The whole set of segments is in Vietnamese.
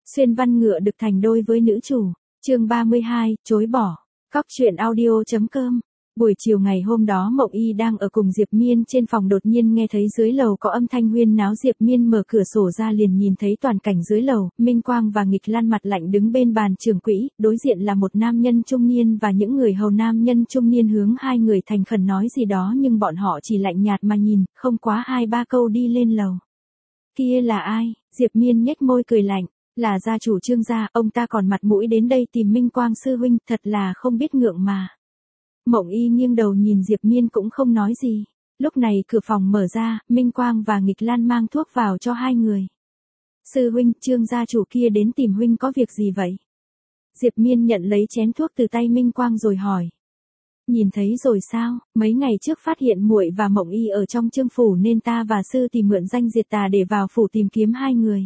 Xuyên văn ngựa được thành đôi với nữ chủ. Chương 32, chối bỏ. Cóc truyện audio.com. Buổi chiều ngày hôm đó Mộng Y đang ở cùng Diệp Miên trên phòng, đột nhiên nghe thấy dưới lầu có âm thanh huyên náo. Diệp Miên mở cửa sổ ra liền nhìn thấy toàn cảnh dưới lầu, Minh Quang và Nghịch Lan mặt lạnh đứng bên bàn trưởng quỹ, đối diện là một nam nhân trung niên và những người hầu. Nam nhân trung niên hướng hai người thành khẩn nói gì đó nhưng bọn họ chỉ lạnh nhạt mà nhìn, không quá 2-3 câu đi lên lầu. Kia là ai? Diệp Miên nhếch môi cười lạnh. Là gia chủ Trương gia, ông ta còn mặt mũi đến đây tìm Minh Quang sư huynh, thật là không biết ngượng mà. Mộng Y nghiêng đầu nhìn Diệp Miên cũng không nói gì. Lúc này cửa phòng mở ra, Minh Quang và Nghịch Lan mang thuốc vào cho hai người. Sư huynh, Trương gia chủ kia đến tìm huynh có việc gì vậy? Diệp Miên nhận lấy chén thuốc từ tay Minh Quang rồi hỏi. Nhìn thấy rồi sao, mấy ngày trước phát hiện muội và Mộng Y ở trong Trương phủ nên ta và sư tìm mượn danh diệt tà để vào phủ tìm kiếm hai người.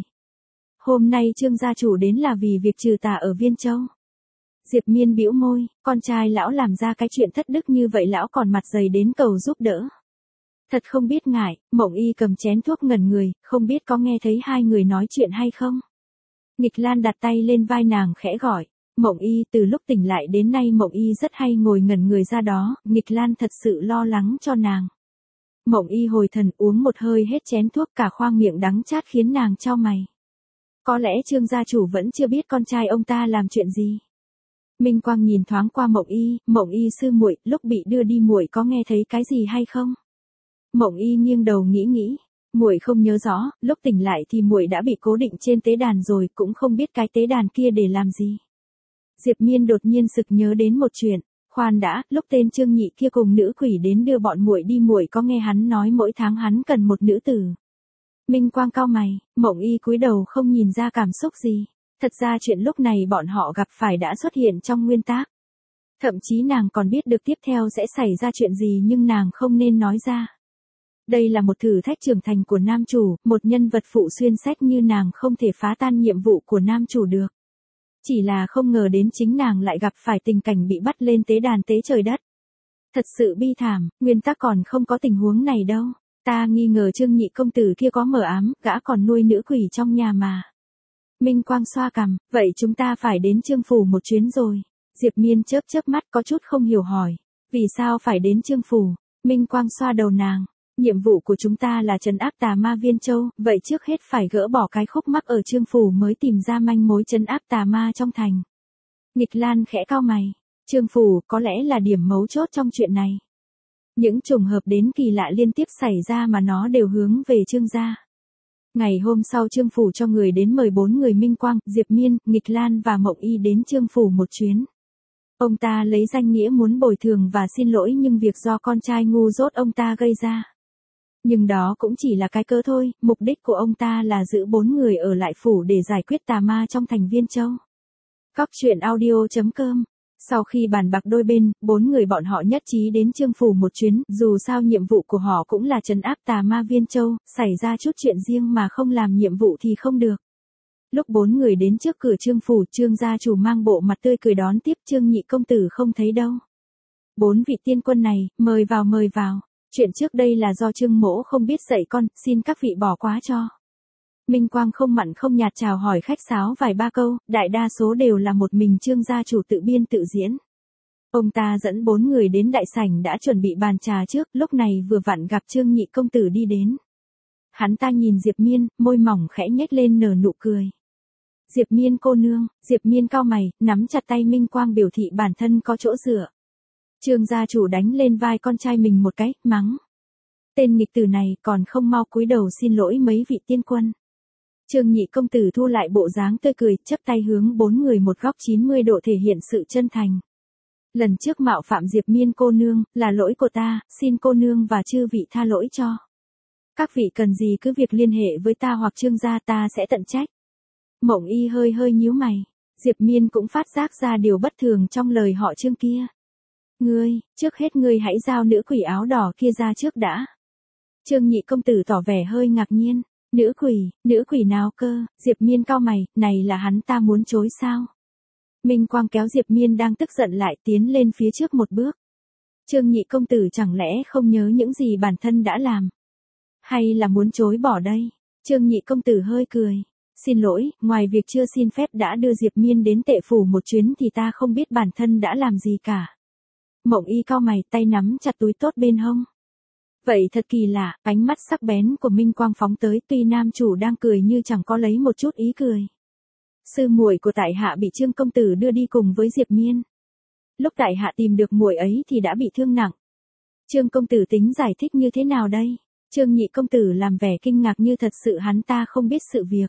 Hôm nay Trương gia chủ đến là vì việc trừ tà ở Viên Châu. Diệp Miên bĩu môi, con trai lão làm ra cái chuyện thất đức như vậy lão còn mặt dày đến cầu giúp đỡ. Thật không biết ngại. Mộng Y cầm chén thuốc ngẩn người, không biết có nghe thấy hai người nói chuyện hay không. Nghịch Lan đặt tay lên vai nàng khẽ gọi. Mộng Y, từ lúc tỉnh lại đến nay Mộng Y rất hay ngồi ngẩn người ra đó, Nghịch Lan thật sự lo lắng cho nàng. Mộng Y hồi thần uống một hơi hết chén thuốc, cả khoang miệng đắng chát khiến nàng chau mày. Có lẽ Trương gia chủ vẫn chưa biết con trai ông ta làm chuyện gì. Minh Quang nhìn thoáng qua Mộng Y sư muội, lúc bị đưa đi muội có nghe thấy cái gì hay không? Mộng Y nghiêng đầu nghĩ, muội không nhớ rõ, lúc tỉnh lại thì muội đã bị cố định trên tế đàn rồi, cũng không biết cái tế đàn kia để làm gì. Diệp Miên đột nhiên sực nhớ đến một chuyện, khoan đã, lúc tên Trương Nhị kia cùng nữ quỷ đến đưa bọn muội đi muội có nghe hắn nói mỗi tháng hắn cần một nữ tử. Minh Quang cau mày, Mộng Y cúi đầu không nhìn ra cảm xúc gì. Thật ra chuyện lúc này bọn họ gặp phải đã xuất hiện trong nguyên tác. Thậm chí nàng còn biết được tiếp theo sẽ xảy ra chuyện gì nhưng nàng không nên nói ra. Đây là một thử thách trưởng thành của nam chủ, một nhân vật phụ xuyên sách như nàng không thể phá tan nhiệm vụ của nam chủ được. Chỉ là không ngờ đến chính nàng lại gặp phải tình cảnh bị bắt lên tế đàn tế trời đất. Thật sự bi thảm, nguyên tác còn không có tình huống này đâu. Ta nghi ngờ Trương Nhị công tử kia có mờ ám, gã còn nuôi nữ quỷ trong nhà mà. Minh Quang xoa cằm, vậy chúng ta phải đến Trương phủ một chuyến rồi. Diệp Miên chớp mắt có chút không hiểu hỏi. Vì sao phải đến Trương phủ? Minh Quang xoa đầu nàng. Nhiệm vụ của chúng ta là trấn áp tà ma Viên Châu, vậy trước hết phải gỡ bỏ cái khúc mắc ở Trương phủ mới tìm ra manh mối trấn áp tà ma trong thành. Nghịch Lan khẽ cau mày. Trương phủ có lẽ là điểm mấu chốt trong chuyện này. Những trùng hợp đến kỳ lạ liên tiếp xảy ra mà nó đều hướng về Trương gia. Ngày hôm sau Trương phủ cho người đến mời 4 người Minh Quang, Diệp Miên, Nghịch Lan và Mộng Y đến Trương phủ một chuyến. Ông ta lấy danh nghĩa muốn bồi thường và xin lỗi nhưng việc do con trai ngu dốt ông ta gây ra. Nhưng đó cũng chỉ là cái cớ thôi, mục đích của ông ta là giữ 4 người ở lại phủ để giải quyết tà ma trong thành Viên Châu. Cóc truyện audio.com. Sau khi bàn bạc đôi bên, 4 người bọn họ nhất trí đến Trương phủ một chuyến, dù sao nhiệm vụ của họ cũng là trấn áp tà ma Viên Châu, xảy ra chút chuyện riêng mà không làm nhiệm vụ thì không được. Lúc 4 người đến trước cửa Trương phủ, Trương gia chủ mang bộ mặt tươi cười đón tiếp. Trương Nhị công tử không thấy đâu. 4 vị tiên quân này, mời vào. Chuyện trước đây là do Trương mỗ không biết dạy con, xin các vị bỏ qua cho. Minh Quang không mặn không nhạt chào hỏi khách sáo vài ba câu, đại đa số đều là một mình Trương gia chủ tự biên tự diễn. Ông ta dẫn 4 người đến đại sảnh đã chuẩn bị bàn trà trước, lúc này vừa vặn gặp Trương Nhị công tử đi đến. Hắn ta nhìn Diệp Miên, môi mỏng khẽ nhếch lên nở nụ cười. Diệp Miên cô nương. Diệp Miên cau mày, nắm chặt tay Minh Quang biểu thị bản thân có chỗ dựa. Trương gia chủ đánh lên vai con trai mình một cái, mắng. Tên nghịch tử này còn không mau cúi đầu xin lỗi mấy vị tiên quân. Trương Nhị công tử thu lại bộ dáng tươi cười, chắp tay hướng 4 người một góc 90 độ thể hiện sự chân thành. Lần trước mạo phạm Diệp Miên cô nương, là lỗi của ta, xin cô nương và chư vị tha lỗi cho. Các vị cần gì cứ việc liên hệ với ta hoặc Trương gia, ta sẽ tận trách. Mộng Y hơi nhíu mày. Diệp Miên cũng phát giác ra điều bất thường trong lời họ Trương kia. Trước hết ngươi hãy giao nữ quỷ áo đỏ kia ra trước đã. Trương Nhị công tử tỏ vẻ hơi ngạc nhiên. Nữ quỷ nào cơ? Diệp Miên cau mày, này là hắn ta muốn chối sao? Minh Quang kéo Diệp Miên đang tức giận lại tiến lên phía trước một bước. Trương Nhị công tử chẳng lẽ không nhớ những gì bản thân đã làm? Hay là muốn chối bỏ đây? Trương Nhị công tử hơi cười. Xin lỗi, ngoài việc chưa xin phép đã đưa Diệp Miên đến Tệ Phủ một chuyến thì ta không biết bản thân đã làm gì cả. Mộng Y cau mày, tay nắm chặt túi tốt bên hông. Vậy thật kỳ lạ, ánh mắt sắc bén của Minh Quang phóng tới, tuy nam chủ đang cười như chẳng có lấy một chút ý cười. Sư muội của tại hạ bị Trương công tử đưa đi cùng với Diệp Miên. Lúc tại hạ tìm được muội ấy thì đã bị thương nặng. Trương công tử tính giải thích như thế nào đây? Trương nhị công tử làm vẻ kinh ngạc như thật sự hắn ta không biết sự việc.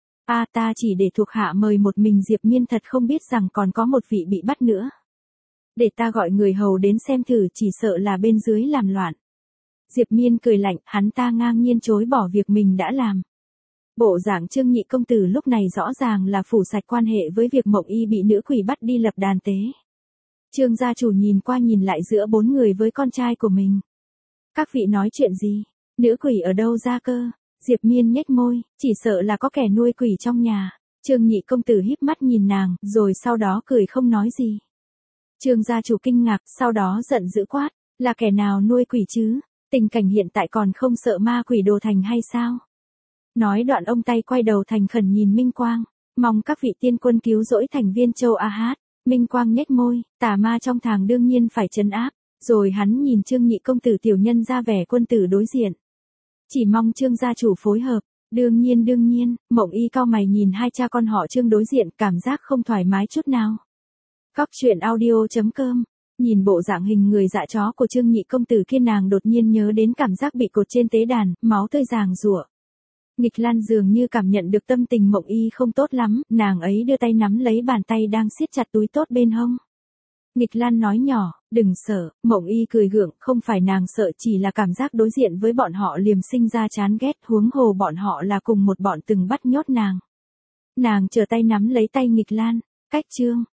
Ta chỉ để thuộc hạ mời một mình Diệp Miên, thật không biết rằng còn có một vị bị bắt nữa. Để ta gọi người hầu đến xem thử, chỉ sợ là bên dưới làm loạn. Diệp Miên cười lạnh, hắn ta ngang nhiên chối bỏ việc mình đã làm. Bộ dạng Trương nhị công tử lúc này rõ ràng là phủ sạch quan hệ với việc Mộng Y bị nữ quỷ bắt đi lập đàn tế. Trương gia chủ nhìn qua nhìn lại giữa bốn người với con trai của mình. Các vị nói chuyện gì? Nữ quỷ ở đâu ra cơ? Diệp Miên nhếch môi, chỉ sợ là có kẻ nuôi quỷ trong nhà. Trương nhị công tử híp mắt nhìn nàng, rồi sau đó cười không nói gì. Trương gia chủ kinh ngạc, sau đó giận dữ quát, là kẻ nào nuôi quỷ chứ? Tình cảnh hiện tại còn không sợ ma quỷ đồ thành hay sao? Nói đoạn ông tay quay đầu thành khẩn nhìn Minh Quang, mong các vị tiên quân cứu rỗi thành Viên Châu A Hát. Minh Quang nhếch môi, tà ma trong thàng đương nhiên phải trấn áp, rồi hắn nhìn Trương nhị công tử tiểu nhân ra vẻ quân tử đối diện. Chỉ mong Trương gia chủ phối hợp, đương nhiên, Mộng Y cau mày nhìn hai cha con họ Trương đối diện, cảm giác không thoải mái chút nào. Góc truyện audio.com. Nhìn bộ dạng hình người dạ chó của Trương nhị công tử kia, nàng đột nhiên nhớ đến cảm giác bị cột trên tế đàn, máu tươi ràng rụa. Nghịch Lan dường như cảm nhận được tâm tình Mộng Y không tốt lắm, nàng ấy đưa tay nắm lấy bàn tay đang siết chặt túi tốt bên hông. Nghịch Lan nói nhỏ, đừng sợ. Mộng Y cười gượng, không phải nàng sợ, chỉ là cảm giác đối diện với bọn họ liềm sinh ra chán ghét, huống hồ bọn họ là cùng một bọn từng bắt nhốt nàng. Nàng trở tay nắm lấy tay Nghịch Lan, cách Trương